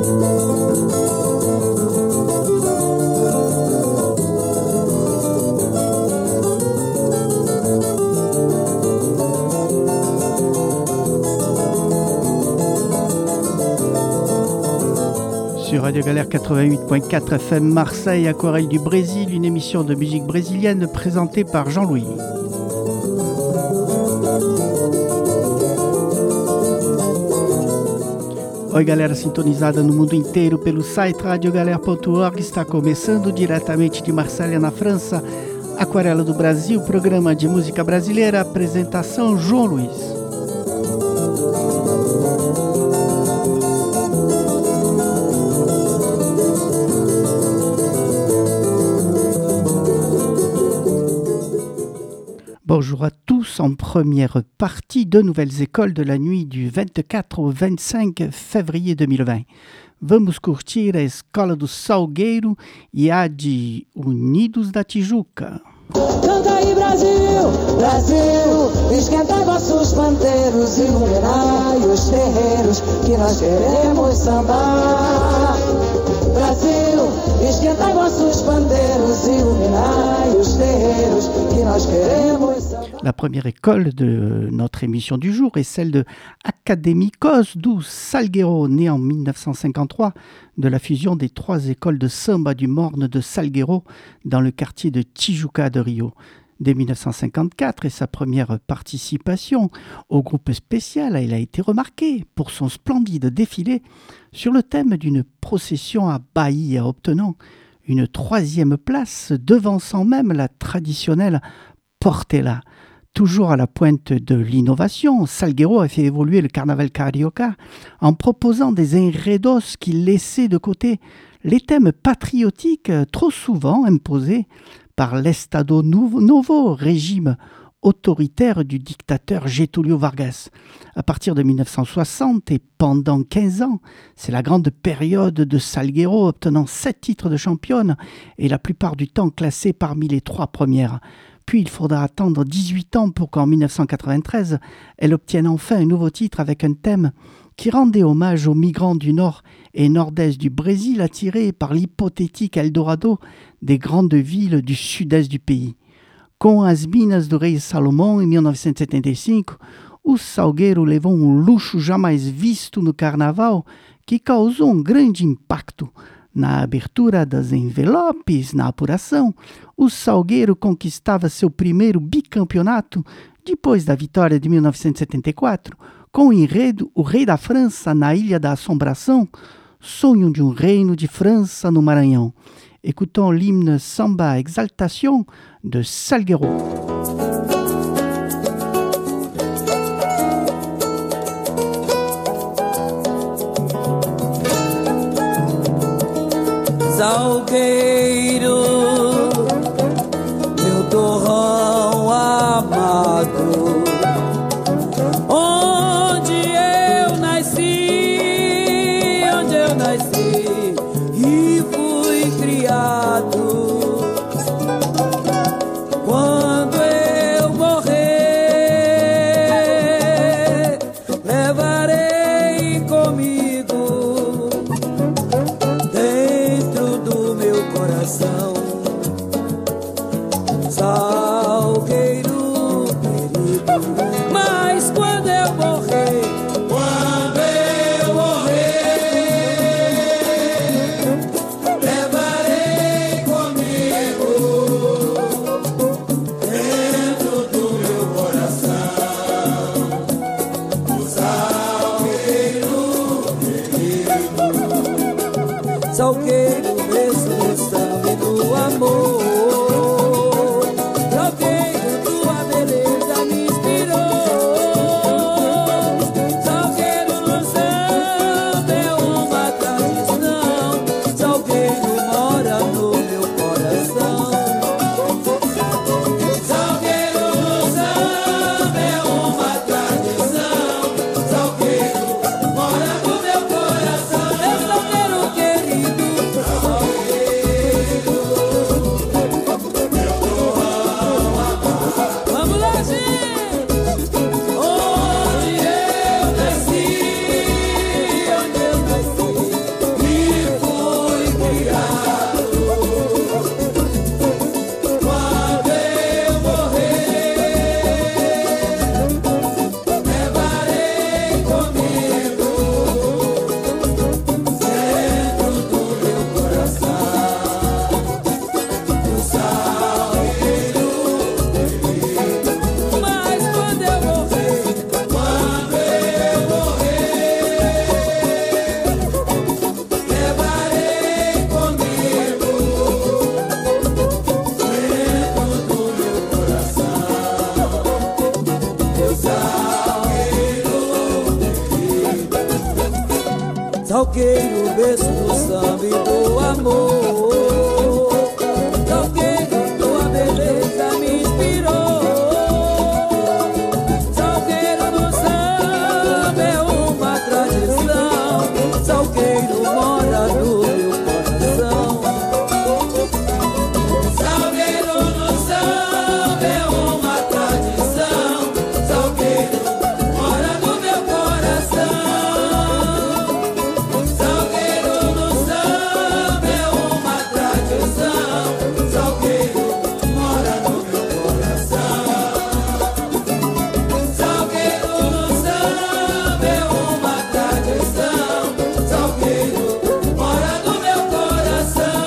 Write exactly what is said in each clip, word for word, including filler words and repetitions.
Sur Radio Galère quatre-vingt-huit point quatre F M Marseille, Aquarelle du Brésil, une émission de musique brésilienne présentée par Jean-Louis. Oi galera sintonizada no mundo inteiro pelo site radiogalera ponto org, está começando diretamente de Marselha, na França, Aquarela do Brasil, programa de música brasileira, apresentação João Luiz. Bonjour à tous, en première partie, deux nouvelles écoles de la nuit du vingt-quatre au vingt-cinq février deux mille vingt. Vamos curtir a Escola do Salgueiro e a de Unidos da Tijuca. Canta aí Brasil, Brasil, esquentai vossos pandeiros, iluminai os terreiros, que nós queremos sambar. Brasil, esquentai vossos pandeiros, iluminai os terreiros, que nós queremos sambar. La première école de notre émission du jour est celle de Académicos do Salgueiro, née en dix-neuf cent cinquante-trois de la fusion des trois écoles de samba du Morne de Salgueiro dans le quartier de Tijuca de Rio. Dès dix-neuf cent cinquante-quatre et sa première participation au groupe spécial, elle a été remarquée pour son splendide défilé sur le thème d'une procession à Bahia, obtenant une troisième place, devançant même la traditionnelle Portela. Toujours à la pointe de l'innovation, Salgueiro a fait évoluer le carnaval carioca en proposant des enredos qui laissaient de côté les thèmes patriotiques trop souvent imposés par l'Estado Novo, régime autoritaire du dictateur Getúlio Vargas. À partir de dix-neuf cent soixante et pendant quinze ans, c'est la grande période de Salgueiro, obtenant sept titres de championne et la plupart du temps classée parmi les trois premières. Puis il faudra attendre dix-huit ans pour qu'en dix-neuf cent quatre-vingt-treize, elle obtienne enfin un nouveau titre avec un thème qui rendait hommage aux migrants du nord et nord-est du Brésil attirés par l'hypothétique Eldorado des grandes villes du sud-est du pays. Com as Minas do Rei Salomão, em mil novecentos e setenta e cinco, o Salgueiro levou um luxo jamais visto no carnaval que causou um grande impacto. Na abertura das envelopes, na apuração, o Salgueiro conquistava seu primeiro bicampeonato depois da vitória de mil novecentos e setenta e quatro, com o enredo O Rei da França na Ilha da Assombração, sonho de um reino de França no Maranhão. Écoutons l'hymne Samba Exaltation de Salgueiro. Salgueiro, meu torrão amado, onde eu nasci, onde eu nasci e fui criado. Quando eu morrer, levarei comigo Salgueiro querido, mas quando eu morrer, quando eu morrer, levarei comigo dentro do meu coração o Salgueiro querido, Salgueiro ressurreição do amor. Salgueiro, berço do samba e do amor. Salgueiro, tua beleza me inspirou. Salgueiro no samba é uma tradição. Salgueiro mora no meu coração. Salgueiro no samba é uma tradição. Salgueiro mora no meu coração. Salgueiro no samba é uma tradição. Salgueiro mora no meu coração. Salgueiro no samba é uma tradição. Salgueiro mora no meu coração.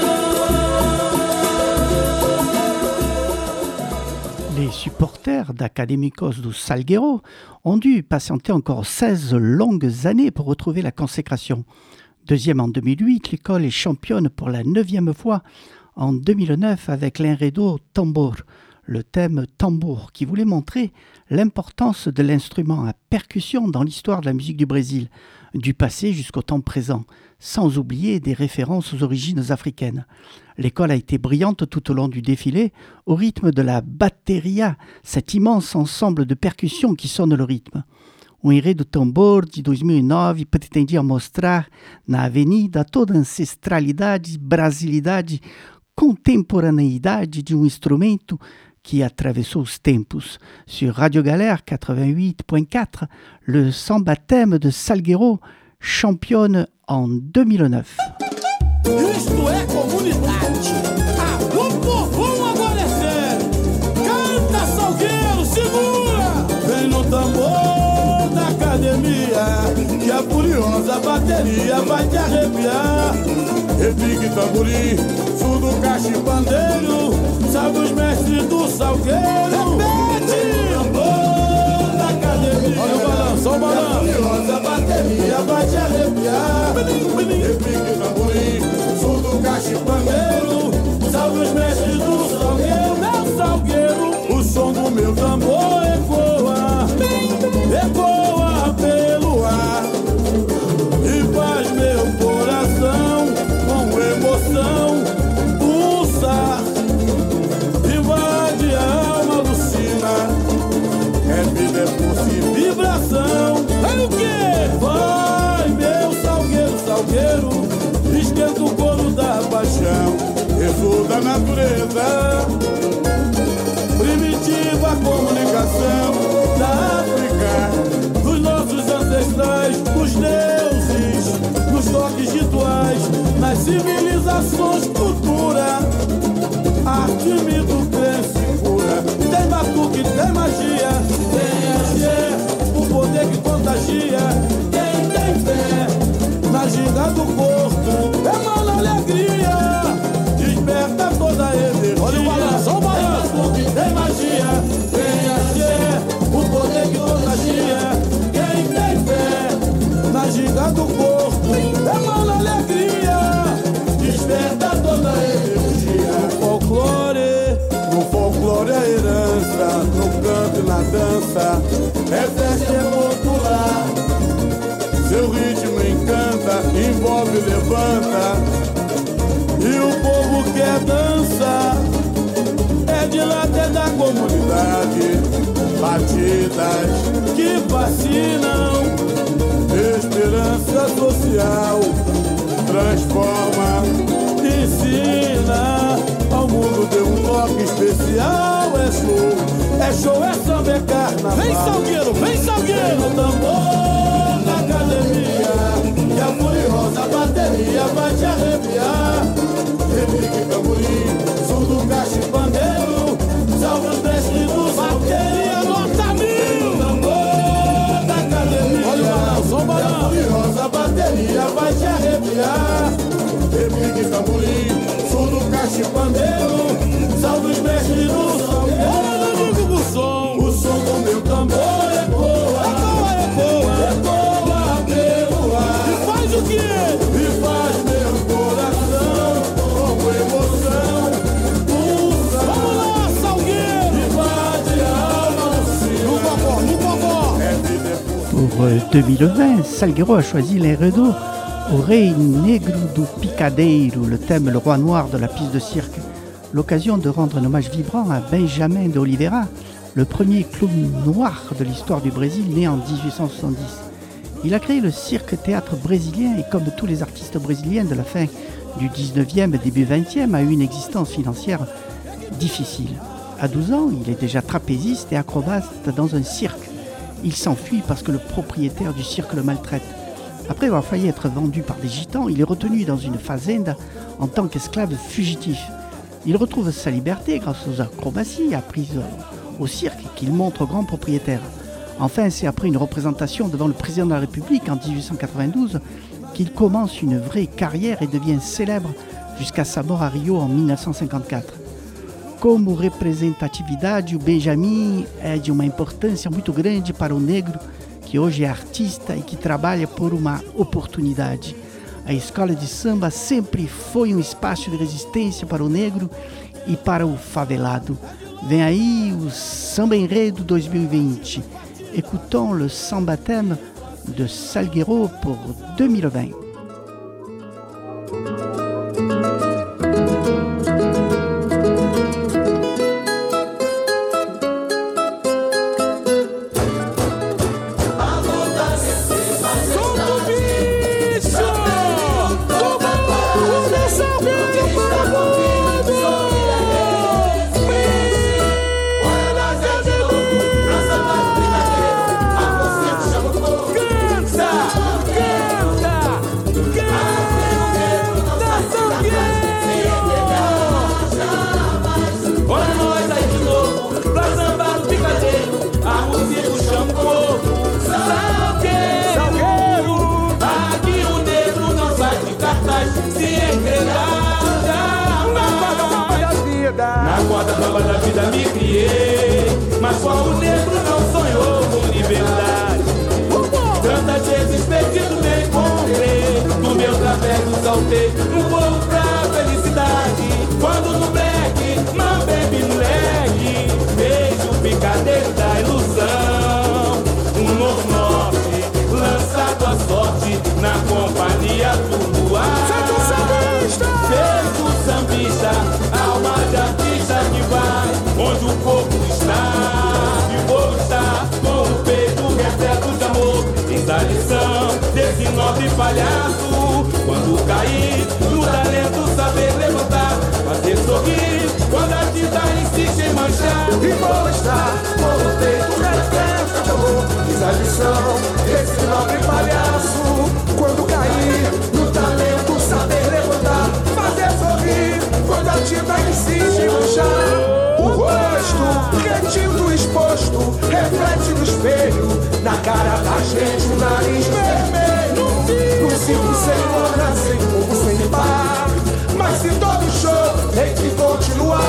Les supporters d'Académicos do Salgueiro ont dû patienter encore seize longues années pour retrouver la consécration. Deuxième en deux mille huit, l'école est championne pour la neuvième fois en deux mille neuf avec l'Enredo Tambor, le thème tambour qui voulait montrer l'importance de l'instrument à percussion dans l'histoire de la musique du Brésil, du passé jusqu'au temps présent, sans oublier des références aux origines africaines. L'école a été brillante tout au long du défilé, au rythme de la bateria, cet immense ensemble de percussions qui sonne le rythme. O Enredo Tambor de dois mil e nove pretendia mostrar na avenida toda a ancestralidade, brasilidade, contemporaneidade de um instrumento qui atravessou os tempos. Sur Radio Galère quatre-vingt-huit point quatre, le samba thème de Salgueiro championne en deux mille neuf. Isto é comunidade. Alô, povão, agora é sério. Canta, Salgueiro, segura. Vem no tambor da academia, que a furiosa bateria vai te arrepiar. Repique tamborim, surdo, caixa e pandeiro, sabe os mestres do Salgueiro. Repete! Tambor da academia. Olha o balanço, olha o balanço. A furiosa bateria vai te arrepiar. Repique tamborim, surdo, caixa e pandeiro, salve os mestres do Salgueiro. Meu Salgueiro, o som do meu tambor ecoa, ecoa pelo ar e faz meu coração com emoção pulsar, invade a alma, alucina, é vida, é pulso e vibração. É o quê? Vai, meu Salgueiro, Salgueiro, esquenta o couro da paixão, ressoa da natureza, primitiva comunicação da África, dos nossos ancestrais, os deuses, nos toques rituais, nas civilizações, cultura, arte, mito, crença e cura. Tem batuque, tem magia, tem axé, o poder que contagia. Quem tem fé na ginga do corpo, emana alegria, desperta toda a energia. Olha o balanço, olha o balanço. Tem magia, tem axé, o poder que contagia. Quem tem fé na ginga do corpo, emana alegria, desperta toda a energia. No folclore, no folclore é herança, no canto e na dança, é festa, é popular. Seu ritmo encanta, envolve, levanta, e o povo quer dançar. É de lá até da comunidade, batidas que fascinam, esperança social, transforma, ensina, ao mundo deu um toque especial. É show, é show, é samba, é carnaval. Vem Salgueiro, vem Salgueiro. No tambor da academia, que a furiosa bateria vai te arrepiar. Repique, tamborim, surdo, caixa e pandeiro, salve os mestres do bateria, nota mil. No tambor da academia, olha o balanço, olha o balanço. A furiosa bateria vai te arrepiar. Repique, tamborim, surdo, caixa e pandeiro, salve os mestres do Salgueiro. Olha, eu digo o som, o som do meu tambor ecoa, ecoa, ecoa, ecoa pelo ar. E faz o quê? E faz meu coração com emoção pulsa. Vamos lá, Salgueiro! Invade a alma, no vovó, no vovó. Pour deux mille vingt, Salgueiro a choisi l'Enredo Au Rei Negro do Picadeiro, le thème Le Roi Noir de la piste de cirque, l'occasion de rendre un hommage vibrant à Benjamin de Oliveira, le premier clown noir de l'histoire du Brésil, né en dix-huit cent soixante-dix. Il a créé le cirque-théâtre brésilien et comme tous les artistes brésiliens de la fin du dix-neuvième et début vingtième, a eu une existence financière difficile. À douze ans, il est déjà trapéziste et acrobate dans un cirque. Il s'enfuit parce que le propriétaire du cirque le maltraite. Après avoir failli être vendu par des gitans, il est retenu dans une fazenda en tant qu'esclave fugitif. Il retrouve sa liberté grâce aux acrobaties apprises au cirque qu'il montre au grand propriétaire. Enfin, c'est après une représentation devant le président de la République en dix-huit cent quatre-vingt-douze qu'il commence une vraie carrière et devient célèbre jusqu'à sa mort à Rio en mille neuf cent cinquante-quatre. Como representatividade, o Benjamin é de uma importância muito grande para o negro que hoje é artista e que trabalha por uma oportunidade. A escola de samba sempre foi um espaço de resistência para o negro e para o favelado. Vem aí o Samba Enredo dois mil e vinte. Écoutons le Samba Thème de Salgueiro pour deux mille vingt. Na corda bamba da vida me criei, mas qual o negro não sonhou com liberdade? Tantas vezes perdido me encontrei, no meu trapézio saltei um voo pra felicidade. Quando no black, my baby moleque, beijo o picadeiro da ilusão. Um novo norte, lançado à sorte, na companhia do luar. Feito sambista, alma de artista que vai onde o corpo está. E vou estar com o peito repleto de amor. Eis a lição desse nobre palhaço. Quando cair no talento, saber levantar, fazer sorrir quando a tinta insiste em manchar. E vou estar com o peito repleto de amor. Eis a lição desse nobre palhaço. Quando cair no talento, saber levantar, fazer sorrir quando a tinta insiste em manchar. O rosto, retinto exposto, reflete no espelho, na cara da gente o nariz vermelho. No circo sem hora, sem fogo, sem par, mas se todo show tem que continuar.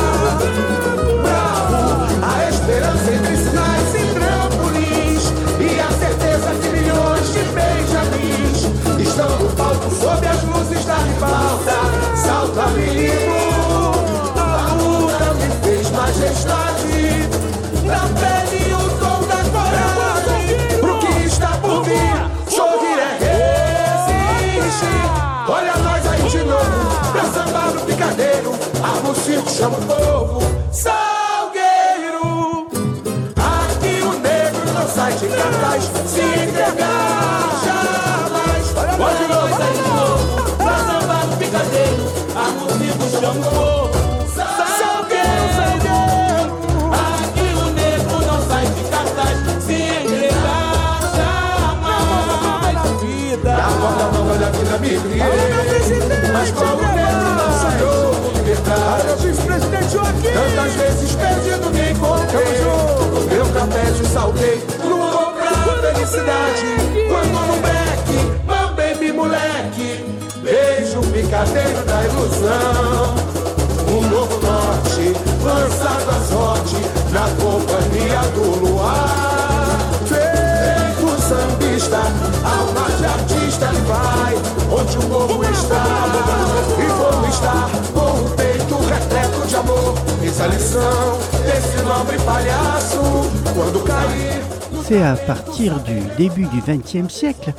Bravo, a esperança entre sinais e trampolins, e a certeza que milhões de benjamins estão no palco sob as luzes da ribalta. Salta menino, a luta me fez majestade, na pele o tom da coragem. Pro que está por vir, sorrir é resistir. Olha nós aí de novo, pra sambar no picadeiro. Arma o circo, chama o povo, Salgueiro. Aqui o negro não sai de cartaz, se entregar jamais. Olha nós aí de novo, pra sambar no picadeiro. Arma o circo, chama o povo, Salgueiro. Aqui o negro não sai de cartaz, se entregar jamais. Na corda nova da vida me criei, mas qual o negro não sonhou com liberdade? Tantas vezes perdido me encontrei, meu trapézio saltei no voo pra felicidade. Quando no back, my baby moleque, beijo o picadeiro da ilusão. Um novo norte, lançado à sorte, na companhia do luar. Feito sambista, alma de artista que vai onde o povo está. E vou estar com o peito repleto de amor. Eis a lição desse nobre palhaço. Quando cair. C'est à partir du début du vingtième siècle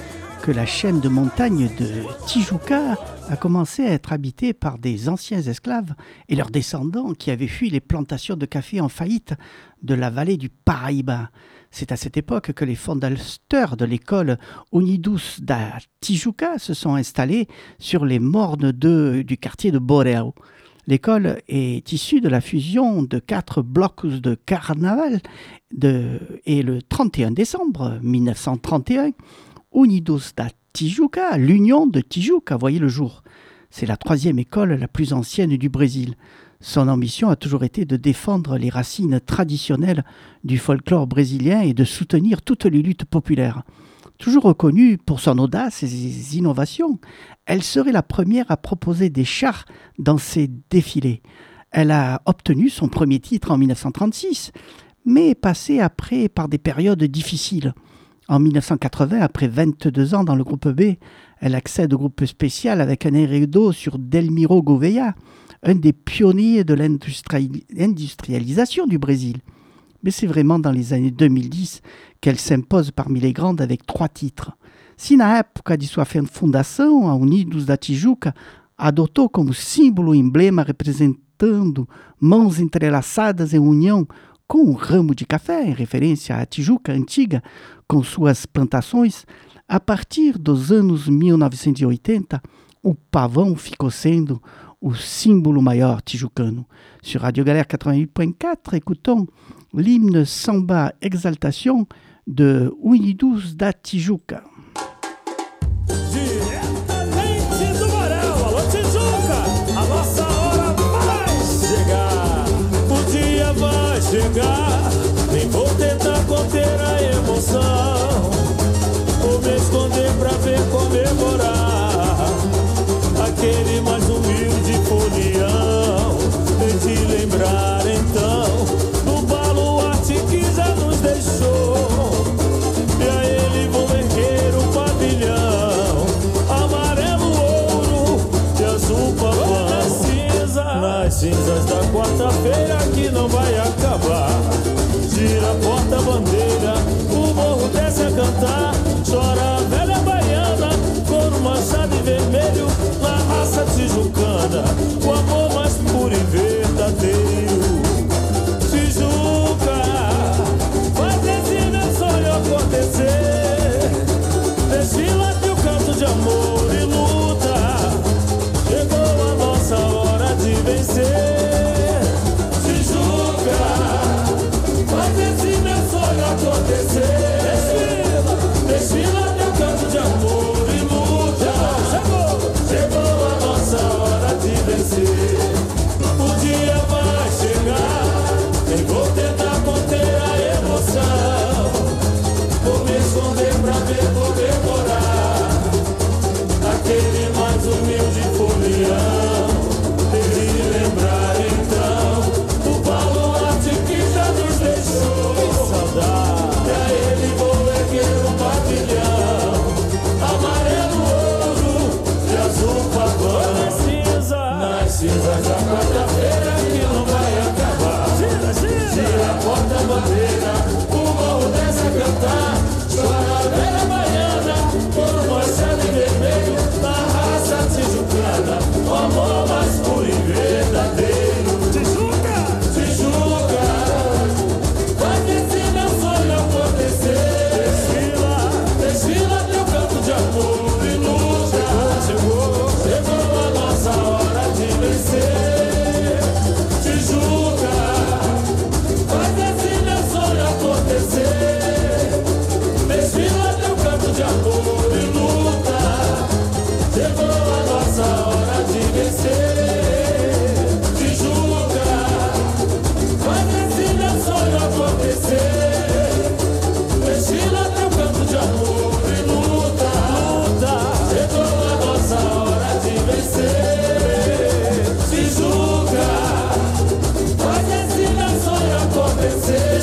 que la chaîne de montagnes de Tijuca a commencé à être habitée par des anciens esclaves et leurs descendants qui avaient fui les plantations de café en faillite de la vallée du Paraíba. C'est à cette époque que les fondateurs de l'école Unidos da Tijuca se sont installés sur les mornes de, du quartier de Borel. L'école est issue de la fusion de quatre blocs de carnaval de, et le trente et un décembre mille neuf cent trente et un, Unidos da Tijuca, l'Union de Tijuca, voyait le jour. C'est la troisième école la plus ancienne du Brésil. Son ambition a toujours été de défendre les racines traditionnelles du folklore brésilien et de soutenir toutes les luttes populaires. Toujours reconnue pour son audace et ses innovations, elle serait la première à proposer des chars dans ses défilés. Elle a obtenu son premier titre en mille neuf cent trente-six, mais est passée après par des périodes difficiles. En mille neuf cent quatre-vingts, après vingt-deux ans dans le groupe B, elle accède au groupe spécial avec un enredo sur Delmiro Gouveia, un des pionniers de l'industrialisation du Brésil. Mais c'est vraiment dans les années deux mille dix qu'elle s'impose parmi les grandes avec trois titres. Se na época de sua fundação, a Unidos da Tijuca adotou como símbolo e emblema representando mãos entrelaçadas em união com um ramo de café, em referência à Tijuca antiga, com suas plantações, a partir dos anos mil novecentos e oitenta, o pavão ficou sendo o símbolo maior tijucano. Sur Radio Galère quatre-vingt-huit point quatre, écoutons l'hymne Samba Exaltation de Unidos da Tijuca. Diretamente do Borel, alô Tijuca, a nossa hora vai chegar, o dia vai chegar, nem vou tentar conter a emoção, vou me esconder pra ver comemorar, aquele mais humilde folião, de te lembrar então, do baluarte que já nos deixou, e a ele vou erguer o pavilhão, amarelo, ouro e azul pavão, nas cinzas, nas cinzas da quarta-feira que não vai acabar, gira a porta-bandeira, o morro desce a cantar, chora a velha baiana, couro manchado e vermelho, na raça tijucana, o amor mais puro e verdadeiro. Tijuca, faz esse meu sonho acontecer, desfila teu canto de amor e luta, chegou a nossa hora de vencer. Tijuca, faz esse meu sonho acontecer, desfila, desfila teu canto de amor e luta, chegou, chegou a nossa hora de vencer. O dia vai chegar, nem vou tentar conter a emoção, vou me esconder pra ver comemorar, aquele mais humilde folião, de lembrar então, o baluarte que já nos deixou, que saudade, e a ele vou erguer um pavilhão, amarelo, ouro e azul pavão, nas cinzas, nas cinzas da quarta-feira que não vai acabar, gira, gira, gira a porta-bandeira, o morro desce a cantar, chora a velha baiana, couro manchado e vermelho, na raça tijucana, o amor mais puro e verdadeiro. Tijuca, Tijuca, faz esse meu sonho acontecer, desfila, desfila teu canto de amor e luta, chegou, chegou a nossa hora de vencer. Tijuca, faz esse meu sonho acontecer, desfila teu canto de amor e luta, chegou a nossa hora de vencer. Tijuca, faz esse meu sonho acontecer, desfila teu canto de amor e luta, luta, chegou a nossa hora de vencer. Tijuca, faz esse meu sonho acontecer,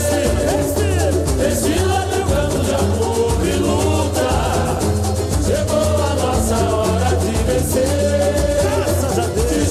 desfila teu canto de amor e luta, chegou a nossa hora de vencer. Graças a Deus.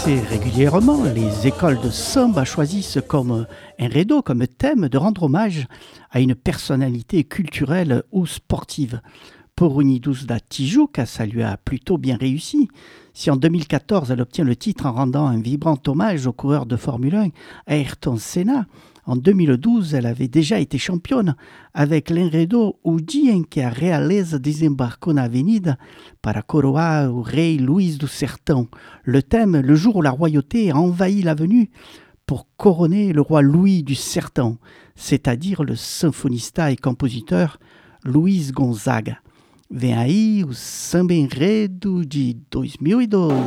Assez régulièrement, les écoles de samba choisissent comme enredo, comme thème, de rendre hommage à une personnalité culturelle ou sportive. Pour Unidos da Tijuca, ça lui a plutôt bien réussi. Si en deux mille quatorze, elle obtient le titre en rendant un vibrant hommage au coureur de Formule un, Ayrton Senna, en deux mille douze, elle avait déjà été championne avec l'enredo O Dia em que a Realeza Desembarcou na Avenida para coroar o Rei Luís do Sertão. Le thème, le jour où la royauté a envahi l'avenue pour couronner le roi Louis du Sertão, c'est-à-dire le symphonista et compositeur Luiz Gonzaga. Vem aí o samba enredo de dois mil e doze.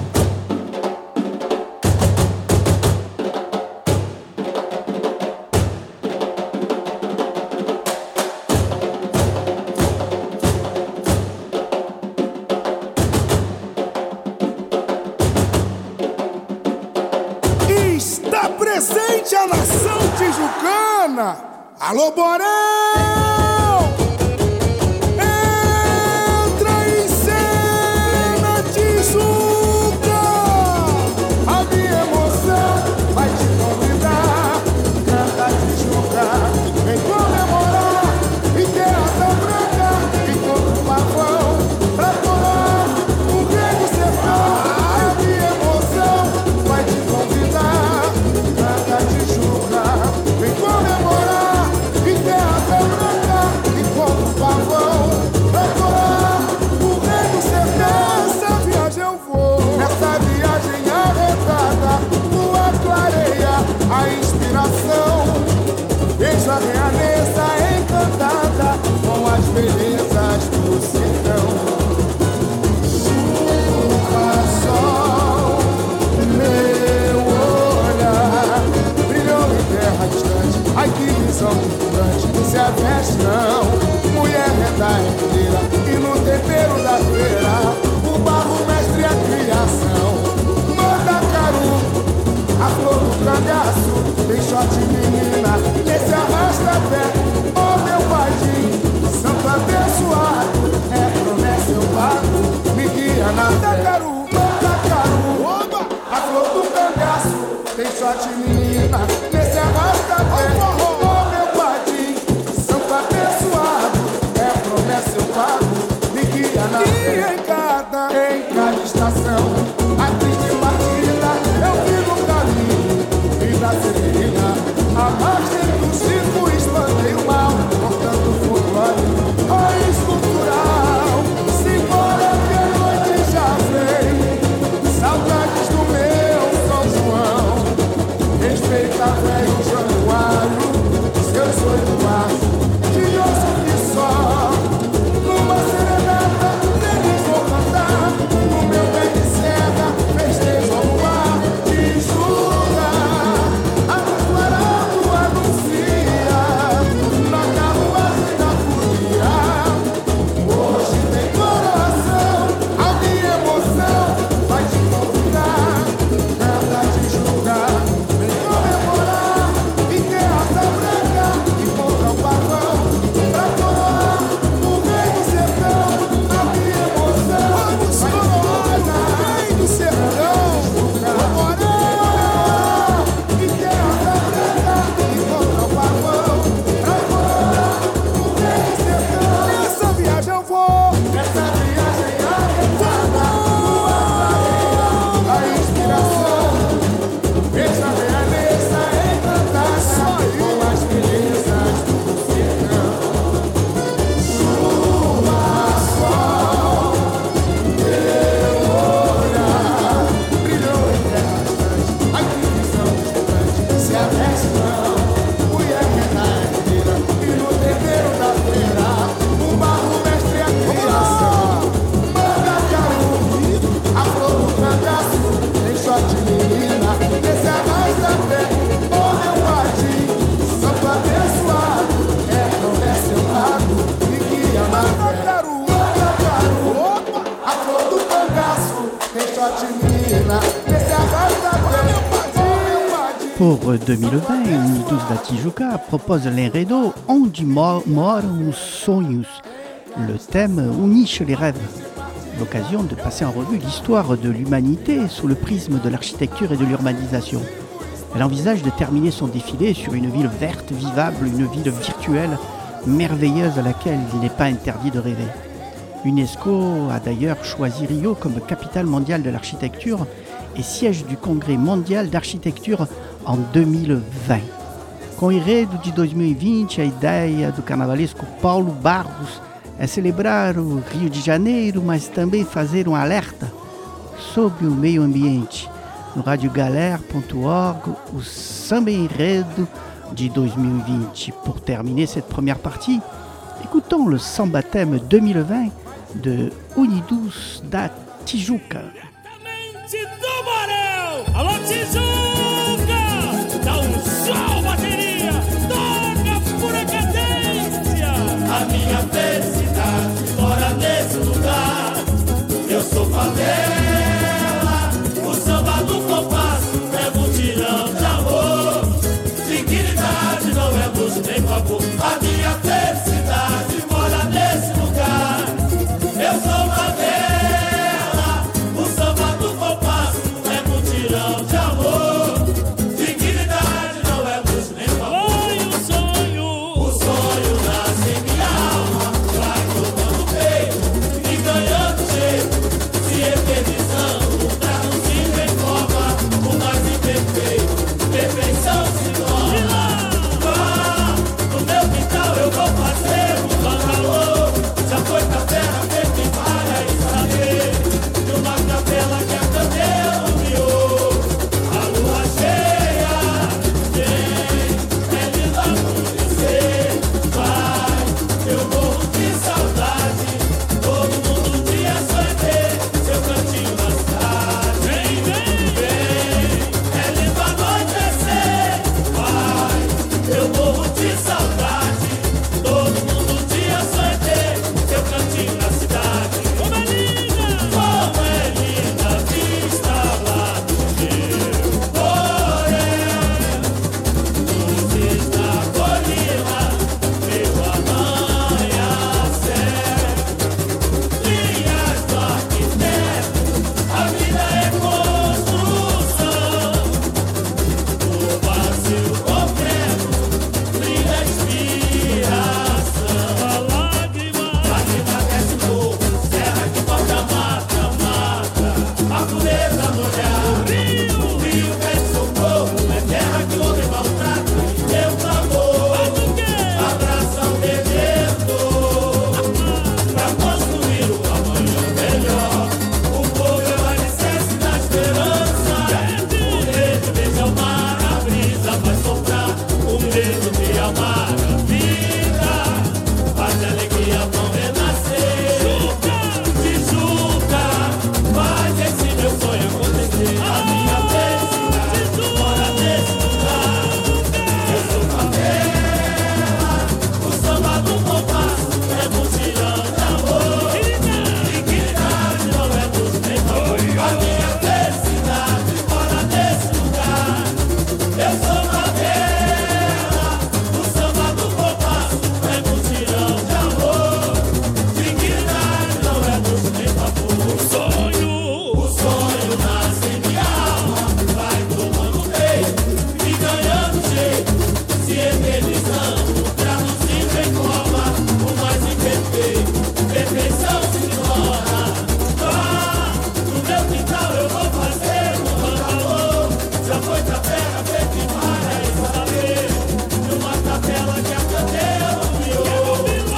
Presente a nação tijucana. Alô, Borão! Entra em cena, Tijuca! A minha emoção vai te convidar. Canta, Tijuca, vem comemorar. E terra branca, enquanto o pavão pra colar o grande sertão. A minha emoção vai te convidar. Tijuca, vem comemorar em terra branca, enquanto o pavão pra colar o rei do sertão. Nessa viagem eu vou, nessa viagem arretada, lua clareia a inspiração. Vejo a realeza encantada com as belezas do sertão. Chuva, sol, meu olhar brilhou em terra distante. Ai, que visão grande, não se aveste não. Mulher renda em feira e no tempero da feira o barro mestre a criação. Mandacaru, a flor do cangaço, tem short menina, esse arrasta-pé. Ó meu padim, santo abençoado, é promessa eu pago, me guia na Mandacaru, Mandacaru, a flor do cangaço, tem short menina, nesse arrasta-pé. Ó meu padim, santo abençoado, é promessa eu pago, me guia na fé. Em cada, em cada estação, a triste partida eu vi no caminho. Vida serena, a margem do circo espantei o mal, cortando o folclore, raiz cultural. Simbora que a noite já vem, saudades do meu São João. Respeita velho Januário, seus oito marços, de osso que só. Numa serenata, eles vão cantar, no meu bem de cega, festejo ao luar. Tijuca, a luz clarando anuncia, na carruagem da folia. Hoje tem coração, a minha emoção vai te convidar. Canta, Tijuca, vem comemorar em terra branca, encontra o pavão pra coroar o rei do sertão. A minha emoção vai te convidar. O rei do sertão, agora em terra branca, encontra o pavão pra coroar o rei do sertão. Nessa viagem eu vou, nessa viagem arretada, lua clareia a inspiração. Veja a realeza encantada com as belezas do sertão. Chuva, sol, meu olhar brilhou em terra distante. Ai, que visão distante, se aveste não. Mulher que na herdeira e no tempero da feira o barro mestre a criação. Mandacaru, a flor do cangaço, tem short menina, nesse arrasta-pé. Ó meu padim, santo abençoado, é promessa eu pago, me guia na fé. Mandacaru, a flor do cangaço, tem short menina, nesse arrasta-pé. Ó meu padim. Pour deux mille vingt, Unidos da Tijuca propose l'enredo Onde Mo- Moram os Sonhos. Le thème où nichent les rêves. l'occasion de passer en revue l'histoire de l'humanité sous le prisme de l'architecture et de l'urbanisation. Elle envisage de terminer son défilé sur une ville verte, vivable, une ville virtuelle, merveilleuse à laquelle il n'est pas interdit de rêver. UNESCO a d'ailleurs choisi Rio comme capitale mondiale de l'architecture et siège du Congrès mondial d'architecture en deux mille vingt. Com o enredo de dois mil e vinte, a ideia do carnavalesco Paulo Barros é celebrar o Rio de Janeiro, mas também fazer um alerta sobre o meio ambiente. No radio galère ponto org, o samba enredo de dois mil e vinte. Pour terminer cette première partie, écoutons le samba thème deux mille vingt de Unidos da Tijuca. Do Borel! Alô, Tijuca! Dá um show, bateria! Toca pura cadência! A minha felicidade mora nesse lugar. Eu sou favela, o samba do compasso é mutirão de amor. Dignidade não é luxo nem favor. A minha felicidade mora nesse lugar. Eu sou favela, o samba do compasso é mutirão de amor. Dignidade não é luxo nem favor. Oi, o sonho! O sonho nasce em minha alma, vai tomando peito e ganhando jeito, se eternizando, traduzindo em forma o mais imperfeito. Perfeição se torna. Ah, no meu quintal eu vou fazer um bangalô. Já foi capela feita em palha e saber, de uma capela que a candeia iluminou. A lua cheia vem, é linda amanhecer. Vai, eu morro de saudade. Todo mundo um dia sonhei seu cantinho na cidade. Vem, vem, vem, é lindo anoitecer. Vai, eu morro de saudade. Todo mundo um dia sonhei seu cantinho na cidade. Como é linda! Como é linda a vista lá do Rio Borel. Luzes na colina, meu amanhecer. Linhas do arquiteto, a vida é construção. O vazio concreto, linda inspiração. A lágrima! Lágrima desce morro, serra que corta mata, mata. A pureza no olhar, o rio pede socorro. É terra que o homem maltrata e deu clamor. Faz o quê? Abraça o redentor pra construir o amanhã melhor. O povo é o alicerce da esperança. O medo beija o mar, a brisa vai soprar. O medo de amar a vida, paz e alegria vão renascer. Tijuca, faz esse meu sonho acontecer. A minha felicidade mora nesse lugar. Eu sou favela, o samba do compasso é mutirão de amor. Dignidade não é luxo nem favor. A minha felicidade mora nesse lugar. Eu sou favela, o samba do compasso é mutirão de amor. Dignidade não é luxo nem favor. O sonho, o sonho nasce em minha alma, vai tomando peito e ganhando jeito, se eternizando, traduzindo em forma o mais imperfeito. Perfeição se torna. Ah, no meu quintal eu vou fazer um bangalô. Já foi capela feita em palha e saber, de uma capela que a candeia iluminou.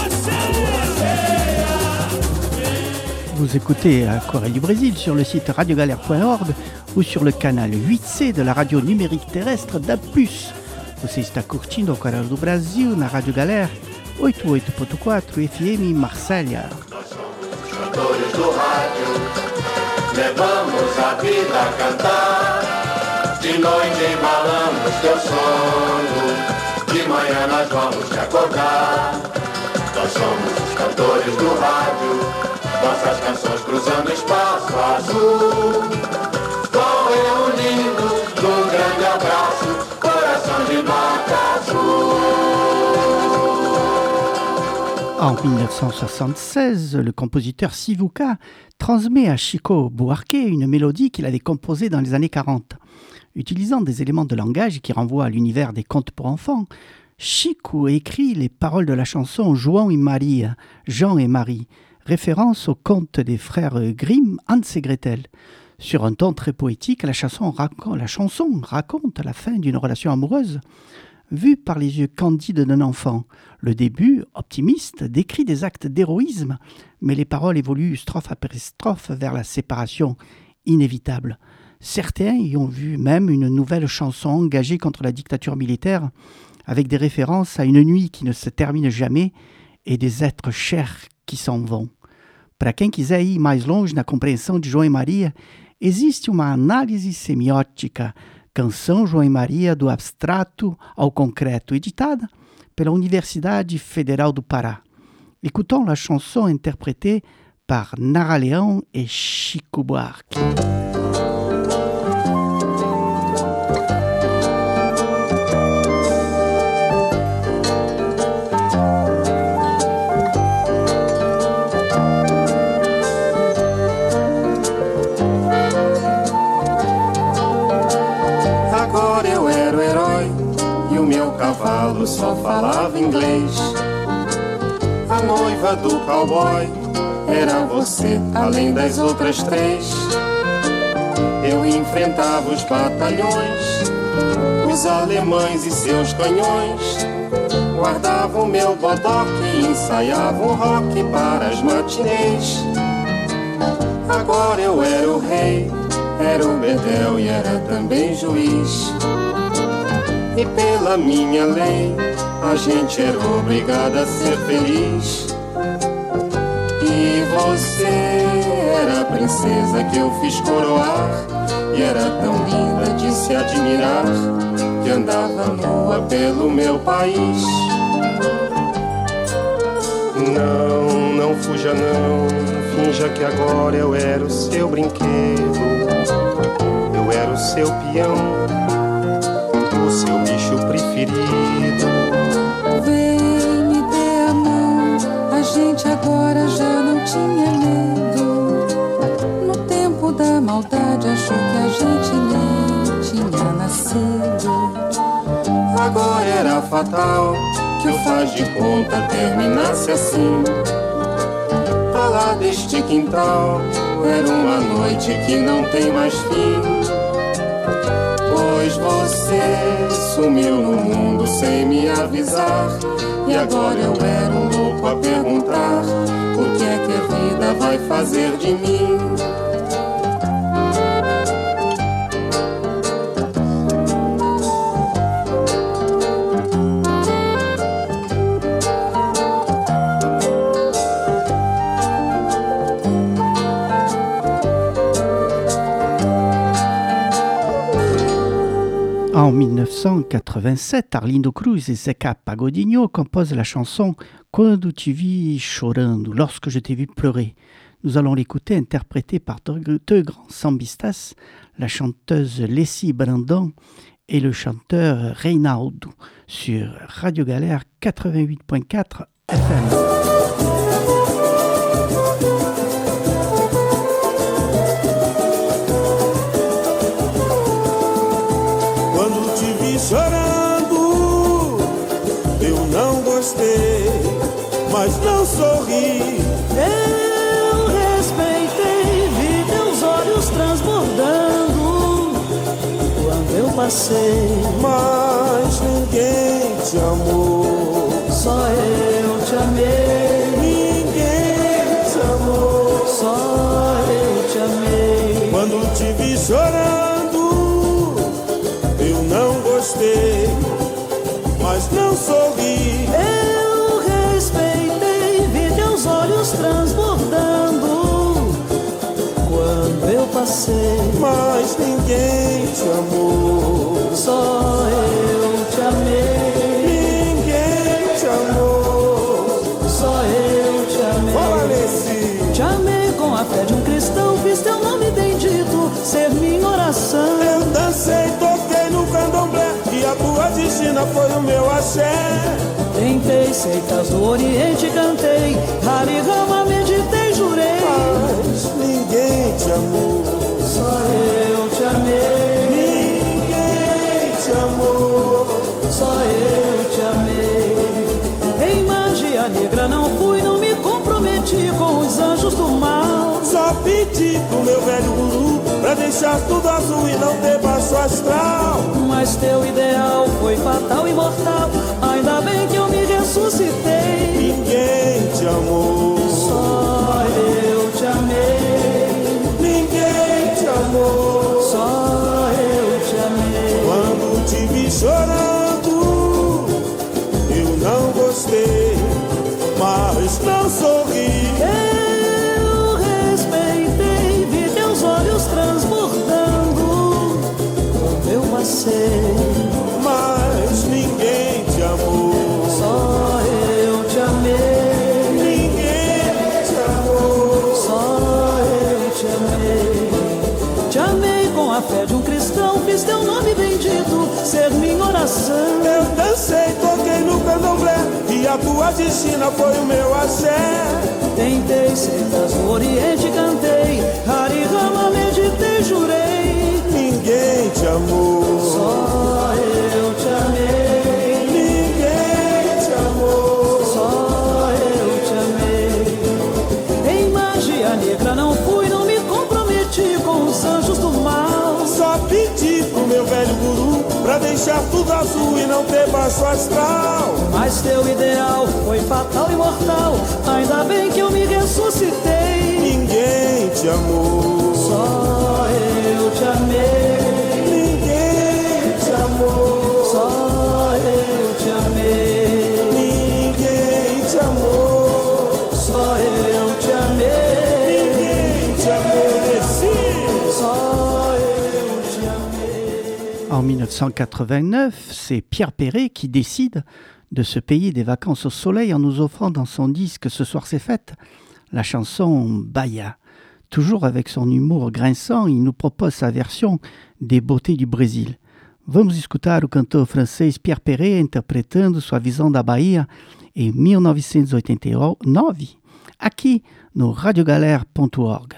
Vous écoutez à Corée du Brésil sur le site radio galère point org ou sur le canal huit C de la radio numérique terrestre D A B plus. Você está curtindo a Corée do Brasil na Rádio Galère oitenta e oito ponto quatro F M Marsella. Cantores do rádio, levamos a vida a cantar. De noite embalamos teu sono, de manhã nós vamos te acordar. Nós somos os cantores do rádio, nossas canções cruzando espaço azul. Vão reunidos num grande abraço, coração de nota azul. En dix-neuf cent soixante-seize, le compositeur Sivuca transmet à Chico Buarque une mélodie qu'il avait composée dans les années quarante. Utilisant des éléments de langage qui renvoient à l'univers des contes pour enfants, Chico écrit les paroles de la chanson João e Maria, Jean et Marie, référence au conte des frères Grimm, Hans et Gretel. Sur un ton très poétique, la chanson, raconte, la chanson raconte la fin d'une relation amoureuse vue par les yeux candides d'un enfant. Le début, optimiste, décrit des actes d'héroïsme, mais les paroles évoluent strophe après strophe vers la séparation inévitable. Certains y ont vu même une nouvelle chanson engagée contre la dictature militaire, avec des références à une nuit qui ne se termine jamais et des êtres chers qui s'en vão. Para quem quiser ir mais longe na compreensão de João e Maria, existe uma análise semiótica, Canção João e Maria do abstrato ao concreto, editada pela Universidade Federal do Pará. Écoutons la chanson interprétée par Nara Leão et Chico Buarque. Cavalo só falava inglês. A noiva do cowboy era você, além das outras três. Eu enfrentava os batalhões, os alemães e seus canhões. Guardava o meu bodoque e ensaiava um rock para as matinês. Agora eu era o rei, era o bedel e era também juiz. E pela minha lei, a gente era obrigado a ser feliz. E você era a princesa que eu fiz coroar, e era tão linda de se admirar, que andava nua pelo meu país. Não, não fuja não, finja que agora eu era o seu brinquedo. Eu era o seu peão, o seu bicho preferido. Vem, me dê a mão, a gente agora já não tinha medo. No tempo da maldade achou que a gente nem tinha nascido. Agora era fatal que o faz de conta terminasse assim. Pra lá deste quintal era uma noite que não tem mais fim. Pois você sumiu no mundo sem me avisar, e agora eu era um louco a perguntar o que é que a vida vai fazer de mim. En dix-neuf cent quatre-vingt-sept, Arlindo Cruz et Zeca Pagodinho composent la chanson Quando te vi chorando, lorsque je t'ai vu pleurer. Nous allons l'écouter interprétée par deux, deux grands sambistas, la chanteuse Lessie Brandon et le chanteur Reinaldo, sur Radio Galère quatre-vingt-huit point quatre F M. Chorando, eu não gostei, mas não sorri. Eu respeitei, vi teus olhos transbordando quando eu passei, Mas ninguém te amou. só eu te amei. Ninguém te amou. Só eu te amei. Quando te vi chorando, eu não gostei, mas não sorri. Eu respeitei, vi teus olhos transbordando quando eu passei, Mas ninguém te amou. só eu te amei. Ninguém te amou. Só eu te amei. Fala, Lessie. Te amei com a fé de um cristão, fiz teu nome bendito ser minha oração. Eu dancei, toquei no candomblé e a tua tua destino foi o meu axé. Tentei seitas do Oriente, cantei Hari Rama, meditei, jurei, mas ninguém te amou. Só eu te amei. Ninguém te amou. Só eu te amei. Em magia negra não fui, não me comprometi com os anjos do mal. Só pedi pro meu velho guru pra deixar tudo azul e não ter baixo astral. Mas teu ideal foi fatal e mortal. Ainda bem que eu me ressuscitei. Ninguém te amou. Só eu te amei. Ninguém te amou. Só eu te amei. Quando te vi chorando, eu não gostei, mas não sorri. Eu respeitei, vi teus olhos transbordando quando eu passei. Mas ninguém te amou. Só eu te amei. Ninguém te amou. Só eu te amei. Te amei com a fé de um cristão, fiz teu nome bendito ser minha oração. Eu dancei, toquei no candomblé e a tua destina foi o meu axé. Tentei seitas do Oriente, cantei Hari Rama, meditei, jurei, Ninguém te amou. só eu te amei. Ninguém te amou. Só eu te amei. Em magia negra não fui, não me comprometi com os anjos do mal. Só pedi pro meu velho guru pra deixar tudo azul e não ter baixo astral. Mas teu ideal foi fatal e mortal. Ainda bem que eu me ressuscitei. Ninguém te amou. Só eu te amei. Ninguém te amou. Só eu te amei. Ninguém te amou. Só eu te amei. Ninguém te amou. Só eu te amei. En mille neuf cent quatre-vingt-neuf, c'est Pierre Perret qui décide de se payer des vacances au soleil en nous offrant dans son disque Ce soir c'est fête la chanson Bahia. Toujours avec son humour grinçant, il nous propose sa version des beautés du Brésil. Vamos escutar o cantor francês Pierre Perret interpretando sua visão da Bahia em mille neuf cent quatre-vingt-neuf, aqui no radiogalère ponto org.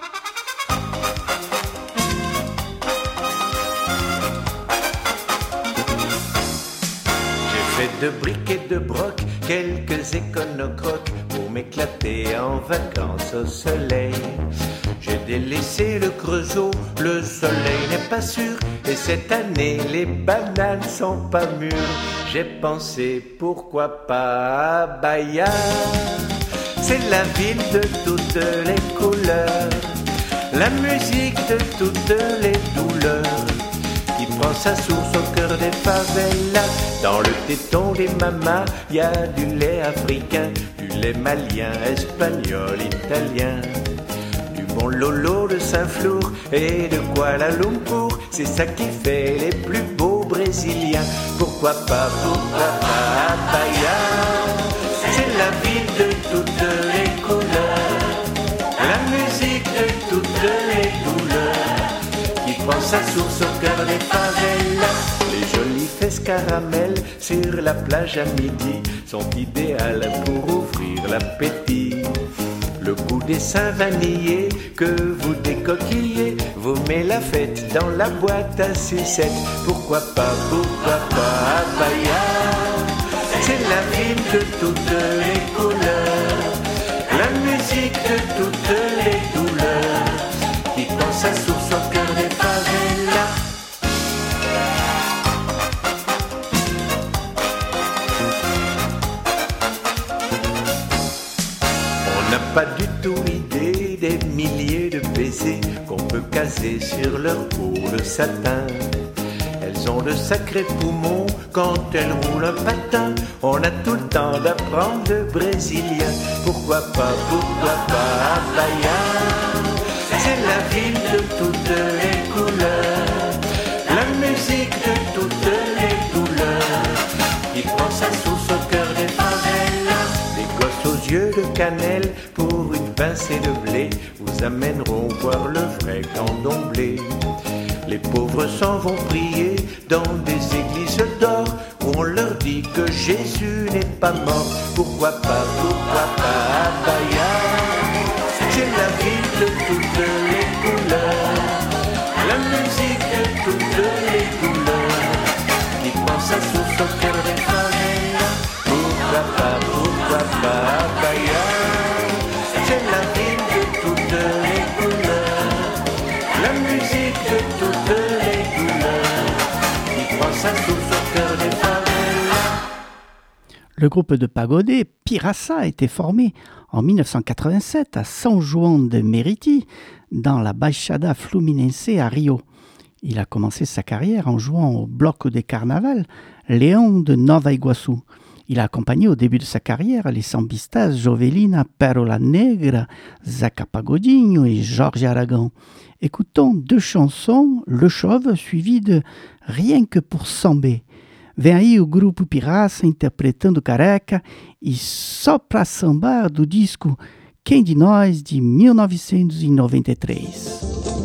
De briques et de broc, quelques éconocroques pour m'éclater en vacances au soleil. J'ai délaissé le Creusot, le soleil n'est pas sûr, et cette année les bananes sont pas mûres. J'ai pensé pourquoi pas à Bahia, c'est la ville de toutes les couleurs, la musique de toutes les douleurs, qui prend sa source au cœur des favelas. Dans le téton des mamas, y a du lait africain, du lait malien, espagnol, italien, du bon lolo de Saint-Flour et de Kuala Lumpur. C'est ça qui fait les plus beaux Brésiliens. Pourquoi pas, pourquoi pas à Bahia, c'est la ville de toutes les couleurs, la musique de toutes les douleurs, qui prend sa source au cœur des favelas. Les jolies fesses caramel sur la plage à midi sont idéales pour ouvrir l'appétit. Le goût des seins vanillés que vous décoquillez vous met la fête dans la boîte à sucettes. Pourquoi pas, pourquoi pas à Bahia, c'est la ville de toutes les couleurs, la musique de toutes les douleurs, qui prend sa source au cœur des favelas. On n'a pas du tout idée des milliers de baisers qu'on peut caser sur leur peau de satin. Elles ont de sacrés poumons quand elles roulent un patin. On a tout le temps d'apprendre le brésilien. Pourquoi pas, pourquoi pas à Bahia, c'est la ville de toutes les couleurs, la musique de toutes les douleurs, qui prend sa source au cœur des favelas. Les gosses aux yeux de cannelle pour une pincée de blé vous amèneront voir le vrai candomblé. Les pauvres s'en vont prier dans des églises d'or. dit que Jésus n'est pas mort. Pourquoi pas, pourquoi pas Abaya? J'ai la vie de toutes les couleurs, la musique de toutes les couleurs, qui pense à sous son cœur des favelas. Pourquoi pas, pourquoi pas Abaya? J'ai la vie de toutes les couleurs, la musique de toutes les couleurs, qui pense à sous son cœur des favelas. Le groupe de pagodé Pirassa a été formé en mille neuf cent quatre-vingt-sept à São João de Meriti, dans la Baixada Fluminense à Rio. Il a commencé sa carrière en jouant au Bloco de Carnaval Léon de Nova Iguaçu. Il a accompagné au début de sa carrière les sambistas Jovelina Pérola Negra, Zaca Pagodinho et Jorge Aragão. Écoutons deux chansons, Le Chauve suivi de Rien que pour Samber. Vem aí o grupo Pirassa interpretando Careca e Só Pra Sambar do disco Quem de Nós de mil novecentos e noventa e três.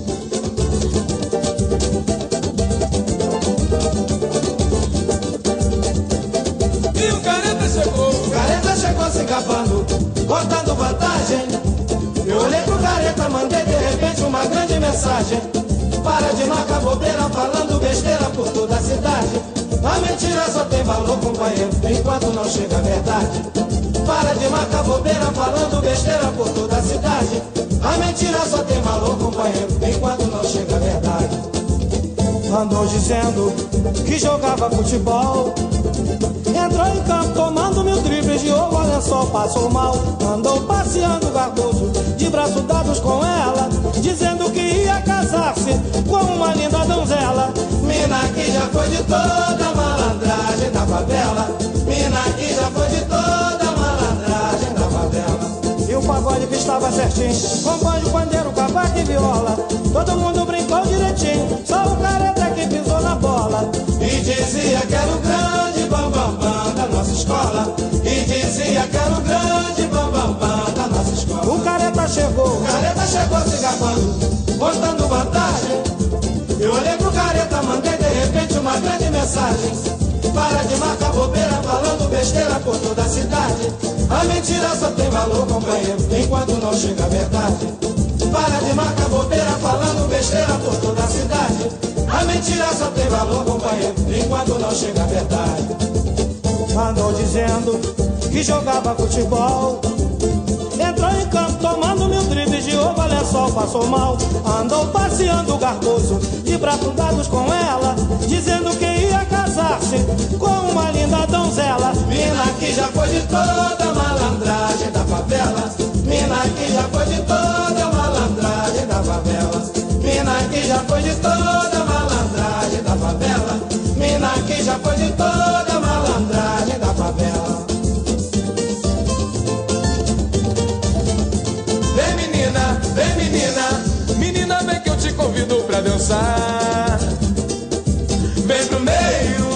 E o Careta chegou, o Careta chegou se gabando, contando vantagem. Eu olhei pro Careta, mandei de repente uma grande mensagem. Para de marcar bobeira, falando besteira por toda a cidade. A mentira só tem valor, companheiro, enquanto não chega a verdade. Para de marcar bobeira, falando besteira por toda a cidade. A mentira só tem valor, companheiro, enquanto não chega a verdade. Andou dizendo que jogava futebol, entrou em campo tomando mil dribles de ouro, olha só, passou mal. Andou passeando garboso, de braços dados com ela, dizendo que ia casar-se com uma linda donzela. Mina que já foi de toda malandragem da favela, mina que já foi de toda malandragem da favela. E o pagode que estava certinho, com banjo, pandeiro, cavaco e viola, todo mundo brincou direitinho, só o Careta que pisou na bola. E dizia que era o grande bambambam bam, bam da nossa escola, e dizia que era o grande bambambam bam, bam da nossa escola. O Careta chegou, o Careta chegou se gabando, contando vantagem. Eu olhei pro Careta, mandei de repente uma grande mensagem. Para de marcar bobeira, falando besteira por toda a cidade. A mentira só tem valor, companheiro, enquanto não chega a verdade. Para de marcar bobeira, falando besteira por toda a cidade. A mentira só tem valor, companheiro, enquanto não chega a verdade. Andou dizendo que jogava futebol, entrou em campo tomando mil dribles de ovo, olha só, passou mal. Andou passeando garboso, de braços dados com ela, dizendo que ia casar-se com uma linda donzela. Mina que já foi de toda malandragem da favela, mina que já foi de toda malandragem da favela, mina que já foi de toda malandragem da favela, mina que já foi de toda malandragem da favela. Vem menina, vem menina, menina vem que eu te convido pra dançar. Vem pro meio,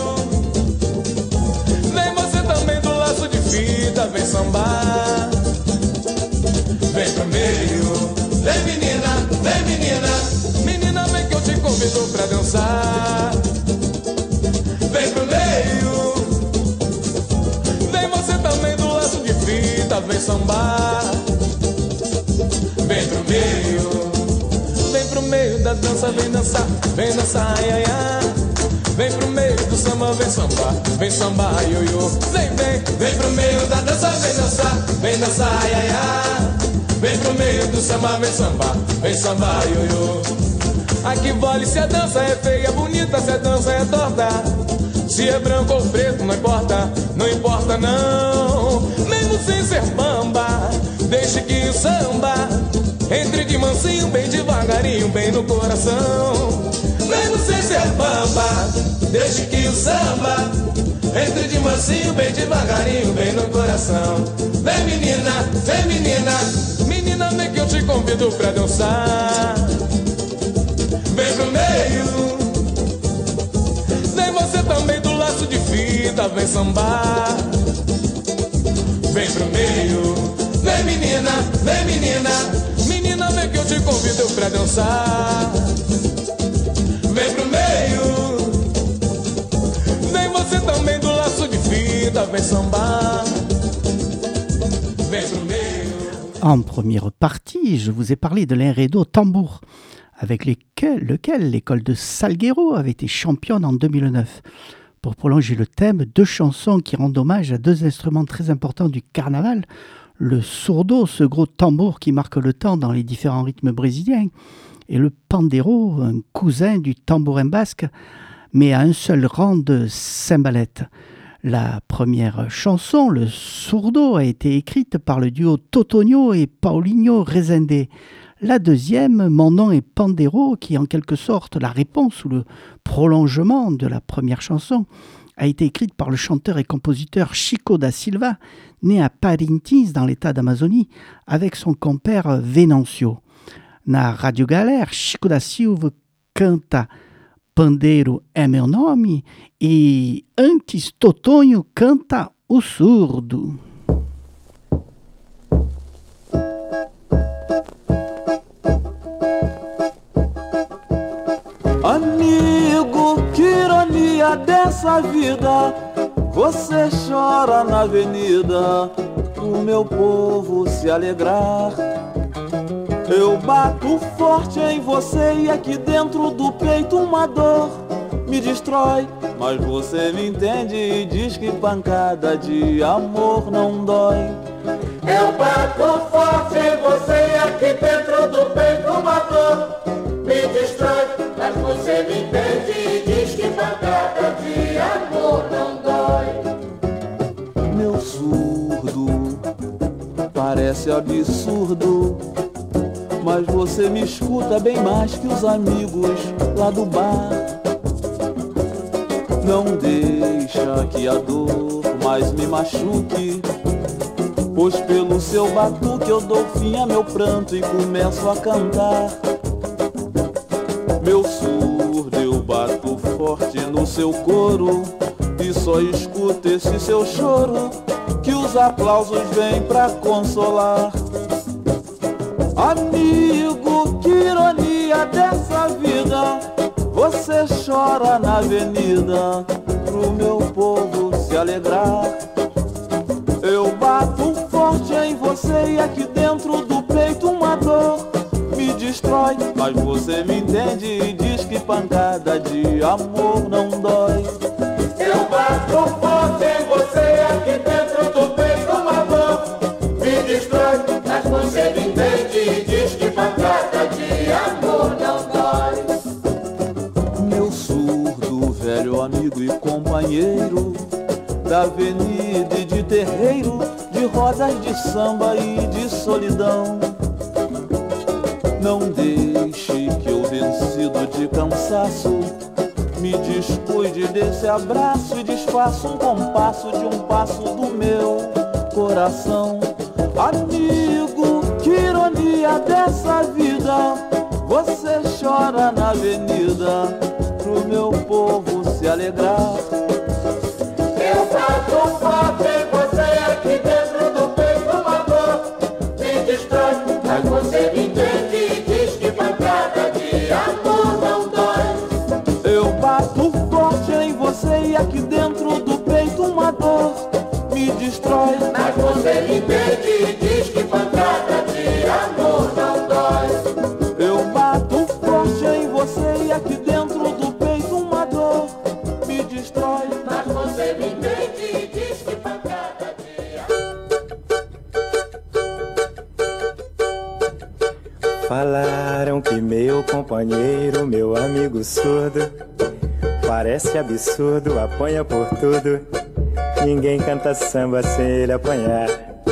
vem você também do laço de fita, vem sambar. Vem pro meio, vem menina, vem menina, menina vem que eu te convido pra dançar. Vem pro meio, vem você também do laço de fita, vem sambar. Vem pro meio, vem pro meio da dança, vem dançar, vem dançar, ai, ai, ai. Vem pro meio do samba, vem sambar, vem sambar, ioiô. Vem, vem, vem pro meio da dança, vem dançar, vem dançar, ai, ai, ai. Vem pro meio do samba, vem sambar, vem sambar, ioiô. Aqui vale se a dança é feia, bonita, se a dança é torta. Se é branco ou preto, não importa, não importa não. Mesmo sem ser bamba, deixe que o samba entre de mansinho, bem devagarinho, bem no coração. Mesmo sem ser bamba, deixe que o samba entre de mansinho, bem devagarinho, bem no coração. Vem menina, vem menina, menina vem que eu te convido pra dançar. Vem pro meio, vem você também do laço de fita, vem sambar. Vem pro meio, vem menina, vem menina, menina vem que eu te convido pra dançar. Vem pro meio, vem você também do laço de fita, vida, vem sambar. Vem pro meio. En première partie, je vous ai parlé de l'enredo tambour, avec lesquels, lequel l'école de Salguero avait été championne en deux mille neuf. Pour prolonger le thème, deux chansons qui rendent hommage à deux instruments très importants du carnaval, le surdo, ce gros tambour qui marque le temps dans les différents rythmes brésiliens, et le pandeiro, un cousin du tambourin basque, mais à un seul rang de cymbalettes. La première chanson, le surdo, a été écrite par le duo Totonio et Paulinho Rezende. La deuxième, Mon nom est Pandeiro, qui est en quelque sorte la réponse ou le prolongement de la première chanson, a été écrite par le chanteur et compositeur Chico da Silva, né à Parintins dans l'état d'Amazonie, avec son compère Venancio. Na Radio Galère, Chico da Silva canta Pandeiro é meu nome e antes Totonho canta O Surdo. Amigo, que ironia dessa vida. Você chora na avenida, o meu povo se alegrar. Eu bato forte em você e aqui dentro do peito uma dor me destrói. Mas você me entende e diz que pancada de amor não dói. Eu bato forte em você e aqui dentro do peito uma dor me destrói. Mas você me entende e diz que pancada de amor não dói. Meu surdo parece absurdo, mas você me escuta bem mais que os amigos lá do bar. Não deixa que a dor mais me machuque, pois pelo seu batuque eu dou fim a meu pranto e começo a cantar. Meu surdo, eu bato forte no seu coro e só escuto esse seu choro, que os aplausos vêm pra consolar. Amigo, que ironia dessa vida. Você chora na avenida pro meu povo se alegrar. Eu bato forte em você e aqui dentro do peito uma dor me destrói. Mas você me entende e diz que pancada de amor não dói. Eu bato forte em você e aqui dentro do peito uma dor me destrói. Mas você me entende e diz que pancada de amor não dói. Meu surdo, velho amigo e companheiro da avenida e de terreiro, de rodas de samba e de solidão. Não deixe que eu, vencido de cansaço, me descuide desse abraço e desfaça um compasso de um passo do meu coração. Amigo, que ironia dessa vida. Você chora na avenida pro meu povo se alegrar. Eu bato forte em você aqui dentro do peito uma dor me destrói. Mas você me entende e diz que pancada de amor não dói. Eu bato forte em você e aqui dentro do peito uma dor me destrói. Mas você me entende e diz que pancada de amor não dói. Eu bato forte em você e aqui dentro do peito uma dor me destrói. Mas você me entende e diz que pancada de amor. Falaram que meu companheiro, meu amigo surdo, parece absurdo, apanha por tudo. Ninguém canta samba sem ele apanhar.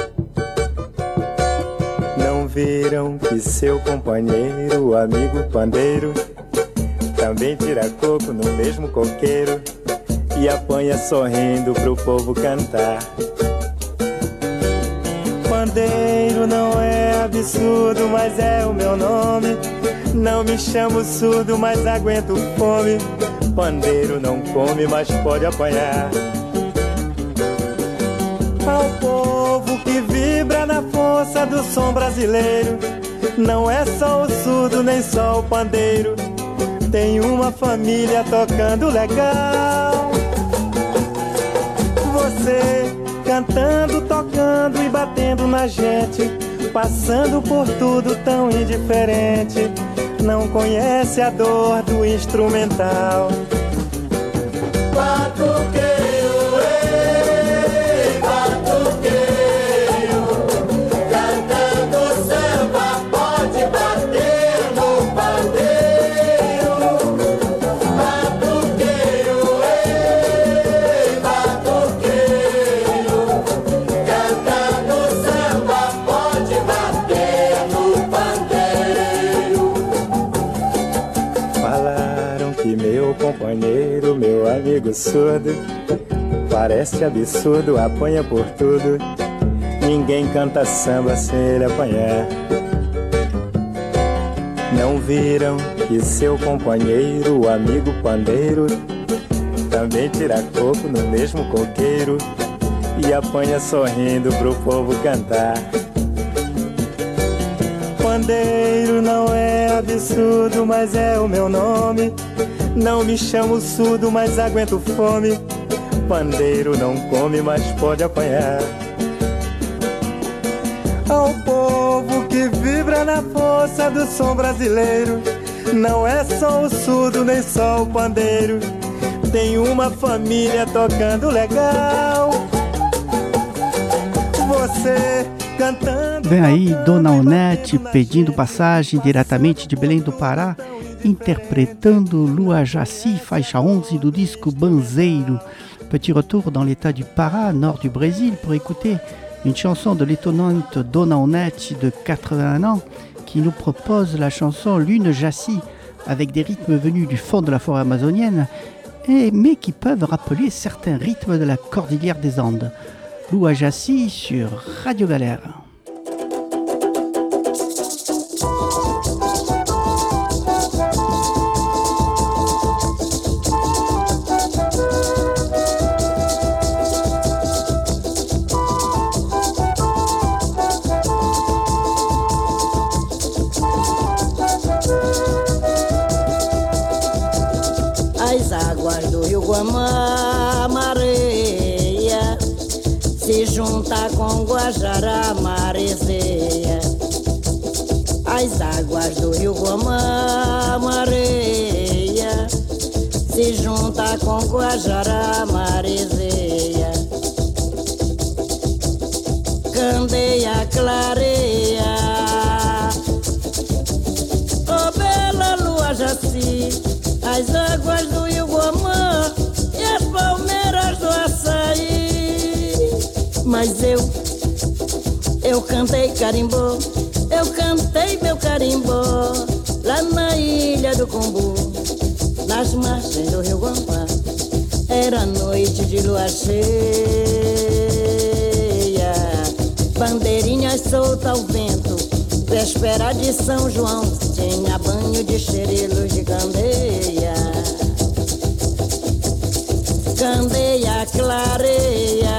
Não viram que seu companheiro, o amigo pandeiro, também tira coco no mesmo coqueiro e apanha sorrindo pro povo cantar. Pandeiro não é absurdo, mas é o meu nome. Não me chamo surdo, mas aguento fome. Pandeiro não come, mas pode apanhar. Ao povo que vibra na força do som brasileiro, não é só o surdo nem só o pandeiro, tem uma família tocando legal. Você Você cantando, tocando e batendo na gente, passando por tudo tão indiferente, não conhece a dor do instrumental. Batuqueiro, ei, batuqueiro, cantando samba, pode bater no pandeiro. Batuqueiro, ei, batuqueiro, cantando samba, pode bater no pandeiro. Falaram que meu companheiro, meu amigo surdo, parece absurdo, apanha por tudo. Ninguém canta samba sem ele apanhar. Não viram que seu companheiro, o amigo pandeiro, também tira coco no mesmo coqueiro e apanha sorrindo pro povo cantar. Pandeiro não é absurdo, mas é o meu nome. Não me chamo surdo, mas aguento fome. Pandeiro não come, mas pode apanhar. Ao povo que vibra na força do som brasileiro, não é só o surdo, nem só o pandeiro. Tem uma família tocando legal. Você cantando... Vem aí Dona Onete pedindo passagem diretamente de Belém do Pará, interprétando Lua Jaci, faixa onze du disque Banzeiro. Petit retour dans l'état du Pará, nord du Brésil, pour écouter une chanson de l'étonnante Dona Onete de quatre-vingt-un ans qui nous propose la chanson Lune Jaci avec des rythmes venus du fond de la forêt amazonienne, et, mais qui peuvent rappeler certains rythmes de la cordillère des Andes. Lua Jaci sur Radio Galère. As águas do rio Guamá, Mareia, se junta com Guajará, Marezeia. As águas do rio Guamá, Mareia, se junta com Guajará, Marezeia. Candeia, clareia, oh bela lua Jaci, as águas do Iguamã e as palmeiras do Açaí. Mas eu, eu cantei carimbó, eu cantei meu carimbó lá na ilha do Combu, nas margens do rio Guamá. Era noite de lua cheia, bandeirinhas solta ao vento, véspera de São João, tinha banho de xerilos de candeia. Candeia clareia,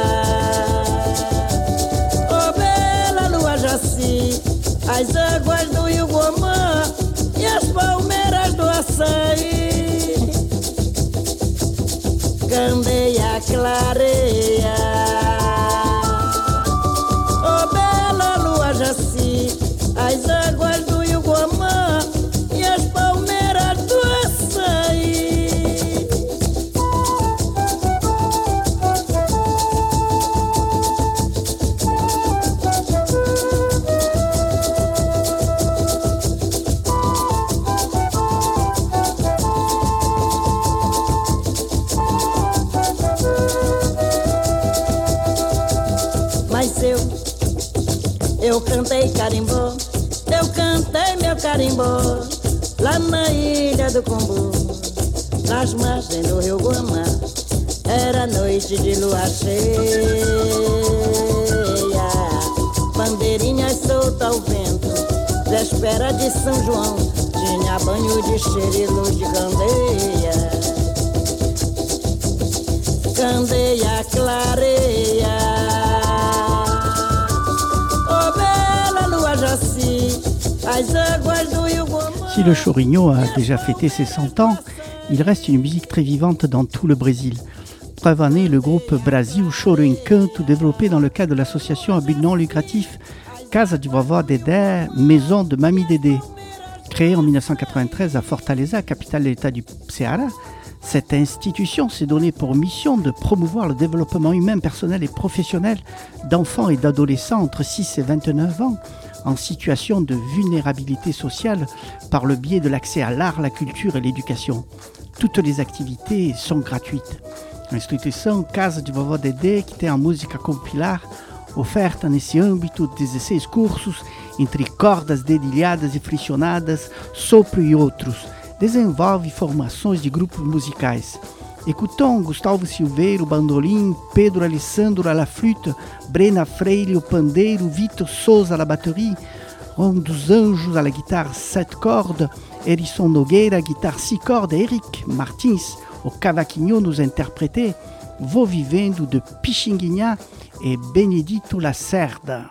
oh bela lua Jaci, as águas do Iguamã e as palmeiras do Açaí. Candeia clareia, oh bela lua Jaci, as águas do Iguamã e as palmeiras do Açaí. Mas eu, eu cantei carimbó, eu cantei meu carimbó lá na ilha do Combu, nas margens do rio Guamá. Era noite de lua cheia, bandeirinhas solta ao vento, véspera de São João, tinha banho de xerilos de candeia. Candeia clareia, as águas do Iguamã. Si le chorigno a déjà fêté ses cent ans, il reste une musique très vivante dans tout le Brésil. preuve en est le groupe Brasil Choro Encanto, développé dans le cadre de l'association à but non lucratif Casa de Vovó Dedé, Maison de Mamie Dédé. Créée en dix-neuf cent quatre-vingt-treize à Fortaleza, capitale de l'État du Ceará, cette institution s'est donnée pour mission de promouvoir le développement humain, personnel et professionnel d'enfants et d'adolescents entre six et vingt-neuf ans en situation de vulnérabilité sociale par le biais de l'accès à l'art, la culture et l'éducation. Toutes les activités sont gratuites. L'instituição Casa de Vovó Dedé, que tem a música compilar, oferta nesse âmbito dezesseis cursos entre cordas dedilhadas e friccionadas, sopro e outros. Desenvolve formações de grupos musicais. Écoutons Gustavo Silveiro, bandolim, Pedro Alessandro à la flûte, Brena Freire, o pandeiro, Vitor Souza à la batterie, Ron dos Anjos à la guitare sept cordes, Erisson Nogueira, guitare six cordes, et Eric Martins au cavaquinho nous interpréter Vou Vivendo de Pixinguinha et Benedito Lacerda.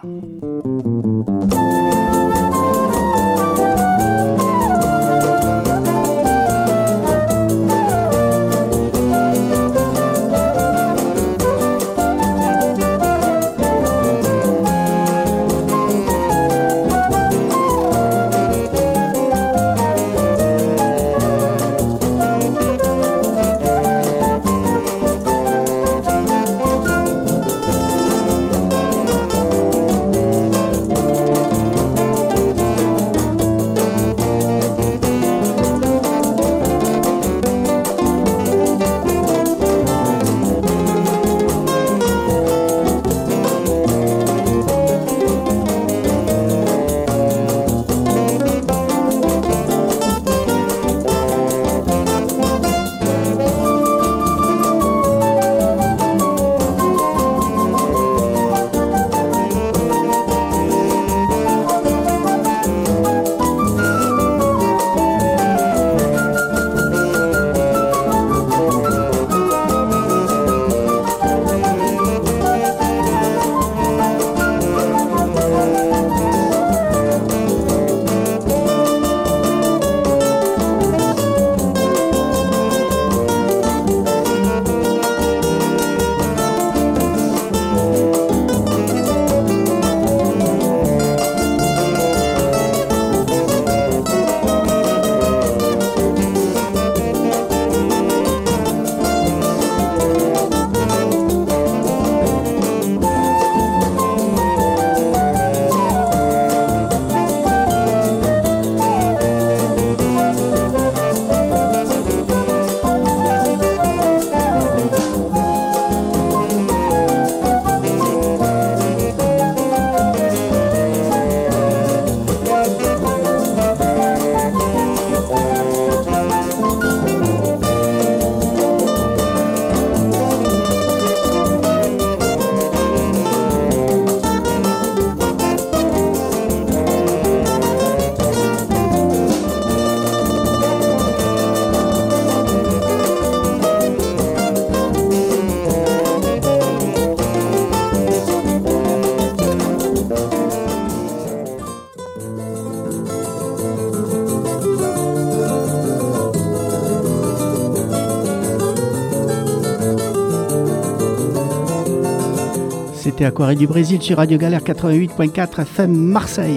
C'était Aquarelle du Brésil sur Radio Galère quatre-vingt-huit point quatre F M Marseille.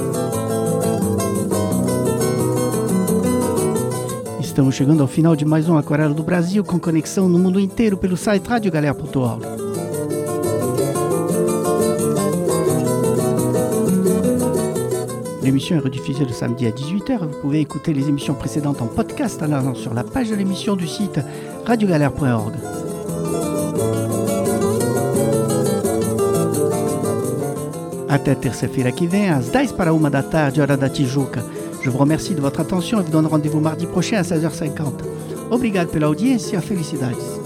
Estamos chegando ao final de mais um Aquarela do Brasil, com conexão no mundo inteiro pelo site radio galère ponto org. L'émission est rediffusée le samedi à dix-huit heures. Vous pouvez écouter les émissions précédentes en podcast en allant sur la page de l'émission du site radio galère point org. Até terça-feira que vem, às dez para uma da tarde, hora da Tijuca. Je vous remercie de votre attention et vous donne rendez-vous mardi prochain à seize heures cinquante. Obrigado pela audiência, felicidades.